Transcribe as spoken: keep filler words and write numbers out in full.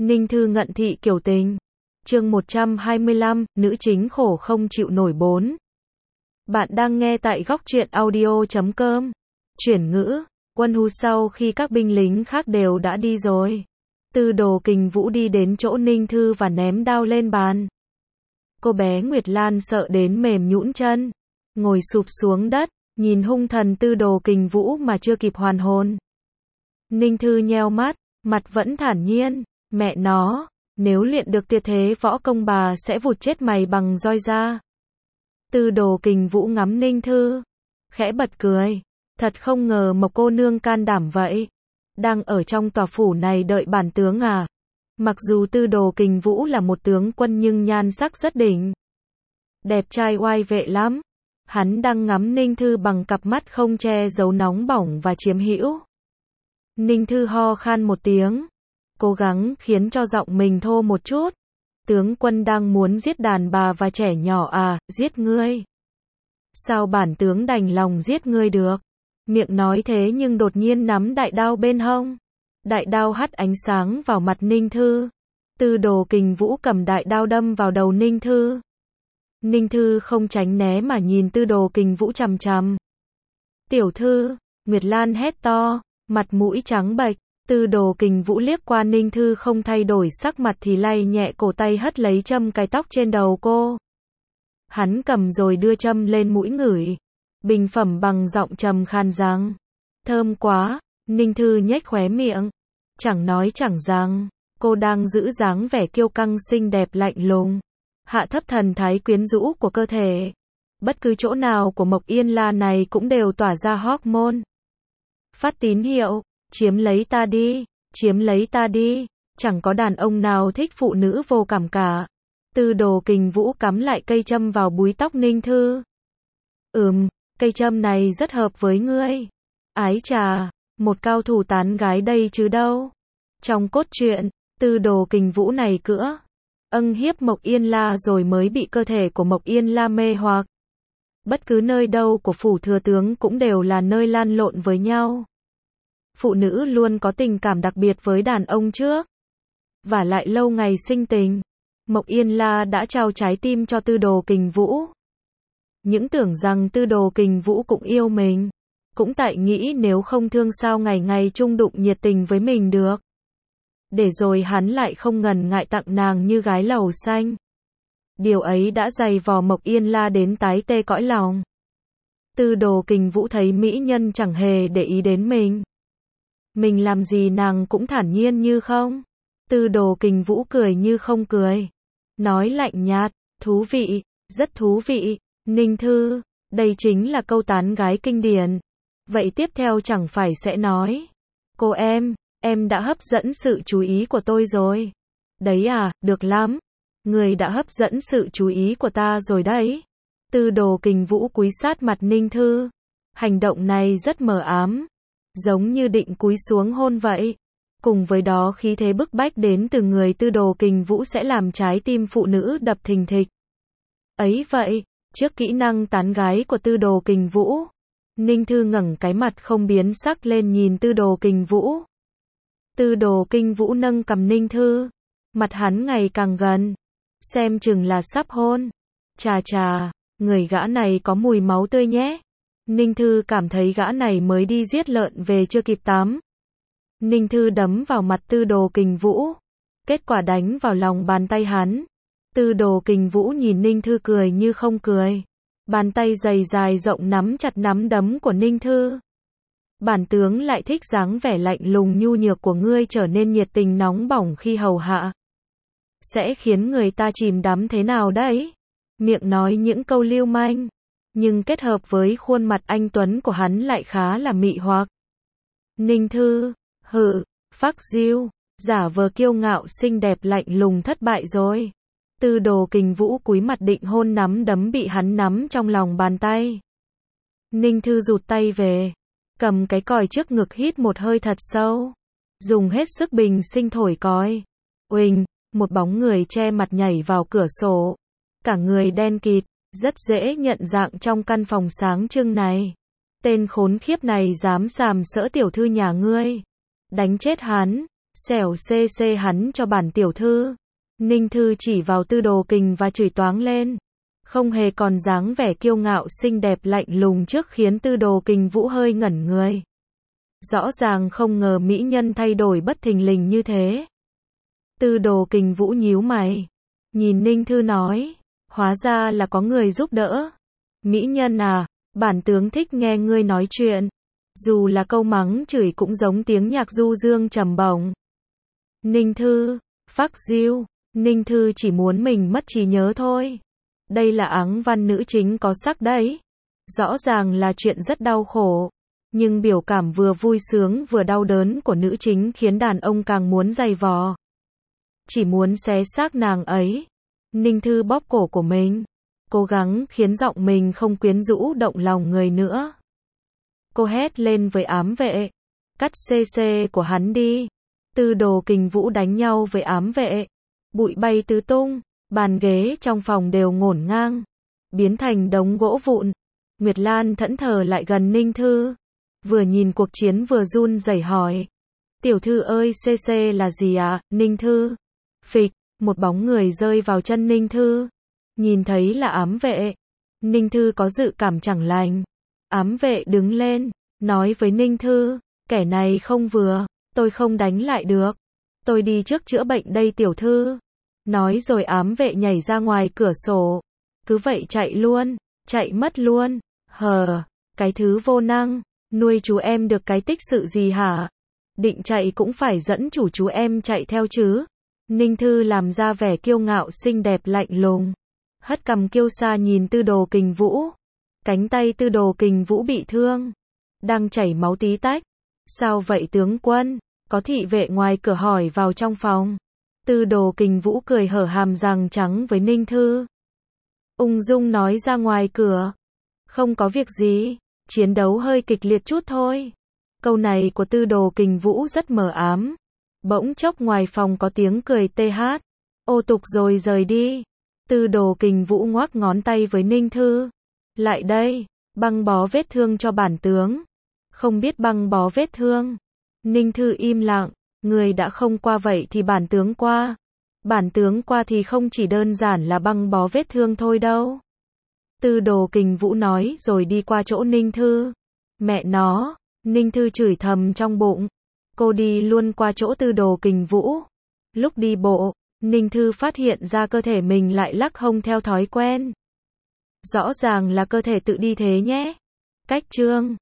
Ninh Thư ngận thị kiểu tình. Chương một trăm hai mươi lăm, nữ chính khổ không chịu nổi bốn. Bạn đang nghe tại góc truyện audio chấm com. Chuyển ngữ, Quân Hu sau khi các binh lính khác đều đã đi rồi. Tư Đồ Kình Vũ đi đến chỗ Ninh Thư và ném đao lên bàn. Cô bé Nguyệt Lan sợ đến mềm nhũn chân, ngồi sụp xuống đất, nhìn hung thần Tư Đồ Kình Vũ mà chưa kịp hoàn hồn. Ninh Thư nheo mắt, mặt vẫn thản nhiên, mẹ nó, nếu luyện được tuyệt thế võ công bà sẽ vụt chết mày bằng roi ra. Tư Đồ Kình Vũ ngắm Ninh Thư, khẽ bật cười, thật không ngờ Mộc cô nương can đảm vậy. Đang ở trong tòa phủ này đợi bản tướng à? Mặc dù Tư Đồ Kình Vũ là một tướng quân nhưng nhan sắc rất đỉnh. Đẹp trai oai vệ lắm. Hắn đang ngắm Ninh Thư bằng cặp mắt không che giấu nóng bỏng và chiếm hữu. Ninh Thư ho khan một tiếng, cố gắng khiến cho giọng mình thô một chút. Tướng quân đang muốn giết đàn bà và trẻ nhỏ à, giết ngươi. Sao bản tướng đành lòng giết ngươi được? Miệng nói thế nhưng đột nhiên nắm đại đao bên hông. Đại đao hắt ánh sáng vào mặt Ninh Thư. Tư Đồ Kình Vũ cầm đại đao đâm vào đầu Ninh Thư. Ninh Thư không tránh né mà nhìn Tư Đồ Kình Vũ chằm chằm. Tiểu thư, Nguyệt Lan hét to, mặt mũi trắng bệch. Tư Đồ Kình Vũ liếc qua Ninh Thư không thay đổi sắc mặt thì lay nhẹ cổ tay hất lấy châm cài tóc trên đầu cô. Hắn cầm rồi đưa châm lên mũi ngửi. Bình phẩm bằng giọng trầm khan rằng, thơm quá. Ninh Thư nhếch khóe miệng, chẳng nói chẳng rằng, cô đang giữ dáng vẻ kiêu căng xinh đẹp lạnh lùng, hạ thấp thần thái quyến rũ của cơ thể. Bất cứ chỗ nào của Mộc Yên La này cũng đều tỏa ra hormone. Phát tín hiệu, chiếm lấy ta đi, chiếm lấy ta đi, chẳng có đàn ông nào thích phụ nữ vô cảm cả. Tư Đồ Kình Vũ cắm lại cây châm vào búi tóc Ninh Thư. Ừm, cây châm này rất hợp với ngươi. Ái chà, một cao thủ tán gái đây chứ đâu. Trong cốt truyện, Tư Đồ Kình Vũ này cữa âng hiếp Mộc Yên La rồi mới bị cơ thể của Mộc Yên La mê hoặc. Bất cứ nơi đâu của phủ thừa tướng cũng đều là nơi lan lộn với nhau. Phụ nữ luôn có tình cảm đặc biệt với đàn ông trước. Và lại lâu ngày sinh tình, Mộc Yên La đã trao trái tim cho Tư Đồ Kình Vũ. Những tưởng rằng Tư Đồ Kình Vũ cũng yêu mình. Cũng tại nghĩ nếu không thương sao ngày ngày chung đụng nhiệt tình với mình được. Để rồi hắn lại không ngần ngại tặng nàng như gái lầu xanh. Điều ấy đã dày vò Mộc Yên La đến tái tê cõi lòng. Tư Đồ Kình Vũ thấy mỹ nhân chẳng hề để ý đến mình. Mình làm gì nàng cũng thản nhiên như không. Tư Đồ Kình Vũ cười như không cười. Nói lạnh nhạt, thú vị, rất thú vị. Ninh Thư, đây chính là câu tán gái kinh điển. Vậy tiếp theo chẳng phải sẽ nói, cô em, em đã hấp dẫn sự chú ý của tôi rồi. Đấy à, được lắm. Người đã hấp dẫn sự chú ý của ta rồi đấy. Tư Đồ Kình Vũ cúi sát mặt Ninh Thư. Hành động này rất mờ ám, giống như định cúi xuống hôn vậy. Cùng với đó khí thế bức bách đến từ người Tư Đồ Kình Vũ sẽ làm trái tim phụ nữ đập thình thịch. Ấy vậy, trước kỹ năng tán gái của Tư Đồ Kình Vũ, Ninh Thư ngẩng cái mặt không biến sắc lên nhìn Tư Đồ Kình Vũ. Tư Đồ Kình Vũ nâng cằm Ninh Thư, mặt hắn ngày càng gần, xem chừng là sắp hôn. Chà chà, người gã này có mùi máu tươi nhé. Ninh Thư cảm thấy gã này mới đi giết lợn về chưa kịp tắm. Ninh Thư đấm vào mặt Tư Đồ Kình Vũ, kết quả đánh vào lòng bàn tay hắn. Tư Đồ Kình Vũ nhìn Ninh Thư cười như không cười. Bàn tay dày dài rộng nắm chặt nắm đấm của Ninh Thư. Bản tướng lại thích dáng vẻ lạnh lùng nhu nhược của ngươi trở nên nhiệt tình nóng bỏng khi hầu hạ. Sẽ khiến người ta chìm đắm thế nào đấy? Miệng nói những câu lưu manh, nhưng kết hợp với khuôn mặt anh tuấn của hắn lại khá là mị hoặc. Ninh Thư, hự, phác diêu, giả vờ kiêu ngạo xinh đẹp lạnh lùng thất bại rồi. Tư Đồ Kình Vũ cúi mặt định hôn nắm đấm bị hắn nắm trong lòng bàn tay. Ninh Thư rụt tay về, cầm cái còi trước ngực hít một hơi thật sâu, dùng hết sức bình sinh thổi còi. Uỳnh, một bóng người che mặt nhảy vào cửa sổ. Cả người đen kịt, rất dễ nhận dạng trong căn phòng sáng trưng này. Tên khốn khiếp này dám sàm sỡ tiểu thư nhà ngươi. Đánh chết hắn, Xẻo xê xê hắn cho bản tiểu thư. Ninh Thư chỉ vào Tư Đồ Kình và chửi toáng lên. Không hề còn dáng vẻ kiêu ngạo xinh đẹp lạnh lùng trước khiến Tư Đồ Kình Vũ hơi ngẩn người. Rõ ràng không ngờ mỹ nhân thay đổi bất thình lình như thế. Tư Đồ Kình Vũ nhíu mày. Nhìn Ninh Thư nói. Hóa ra là có người giúp đỡ. Mỹ nhân à, bản tướng thích nghe ngươi nói chuyện. Dù là câu mắng chửi cũng giống tiếng nhạc du dương trầm bổng. Ninh Thư, phắc diêu. Ninh Thư chỉ muốn mình mất trí nhớ thôi. Đây là áng văn nữ chính có sắc đấy. Rõ ràng là chuyện rất đau khổ. Nhưng biểu cảm vừa vui sướng vừa đau đớn của nữ chính khiến đàn ông càng muốn giày vò. Chỉ muốn xé xác nàng ấy. Ninh Thư bóp cổ của mình. Cố gắng khiến giọng mình không quyến rũ động lòng người nữa. Cô hét lên với ám vệ. Cắt xê xê của hắn đi. Tư Đồ Kình Vũ đánh nhau với ám vệ. Bụi bay tứ tung. Bàn ghế trong phòng đều ngổn ngang. Biến thành đống gỗ vụn. Nguyệt Lan thẫn thờ lại gần Ninh Thư. Vừa nhìn cuộc chiến vừa run rẩy hỏi. Tiểu thư ơi, xê xê là gì ạ? À? Ninh Thư. Phịch, một bóng người rơi vào chân Ninh Thư. Nhìn thấy là ám vệ. Ninh Thư có dự cảm chẳng lành. Ám vệ đứng lên, nói với Ninh Thư. Kẻ này không vừa, tôi không đánh lại được. Tôi đi trước chữa bệnh đây tiểu thư. Nói rồi ám vệ nhảy ra ngoài cửa sổ. Cứ vậy chạy luôn, chạy mất luôn. Hờ, cái thứ vô năng. Nuôi chú em được cái tích sự gì hả? Định chạy cũng phải dẫn chủ chú em chạy theo chứ. Ninh Thư làm ra vẻ kiêu ngạo xinh đẹp lạnh lùng. Hất cằm kiêu sa nhìn Tư Đồ Kình Vũ. Cánh tay Tư Đồ Kình Vũ bị thương. Đang chảy máu tí tách. Sao vậy tướng quân? Có thị vệ ngoài cửa hỏi vào trong phòng. Tư Đồ Kình Vũ cười hở hàm răng trắng với Ninh Thư. Ung dung nói ra ngoài cửa. Không có việc gì. Chiến đấu hơi kịch liệt chút thôi. Câu này của Tư Đồ Kình Vũ rất mờ ám. Bỗng chốc ngoài phòng có tiếng cười tê hát. Ô tục rồi rời đi. Tư Đồ Kình Vũ ngoắc ngón tay với Ninh Thư. Lại đây, băng bó vết thương cho bản tướng. Không biết băng bó vết thương. Ninh Thư im lặng. Người đã không qua vậy thì bản tướng qua. Bản tướng qua thì không chỉ đơn giản là băng bó vết thương thôi đâu. Tư Đồ Kình Vũ nói rồi đi qua chỗ Ninh Thư. Mẹ nó, Ninh Thư chửi thầm trong bụng. Cô đi luôn qua chỗ Tư Đồ Kình Vũ. Lúc đi bộ, Ninh Thư phát hiện ra cơ thể mình lại lắc hông theo thói quen. Rõ ràng là cơ thể tự đi thế nhé. Cách chương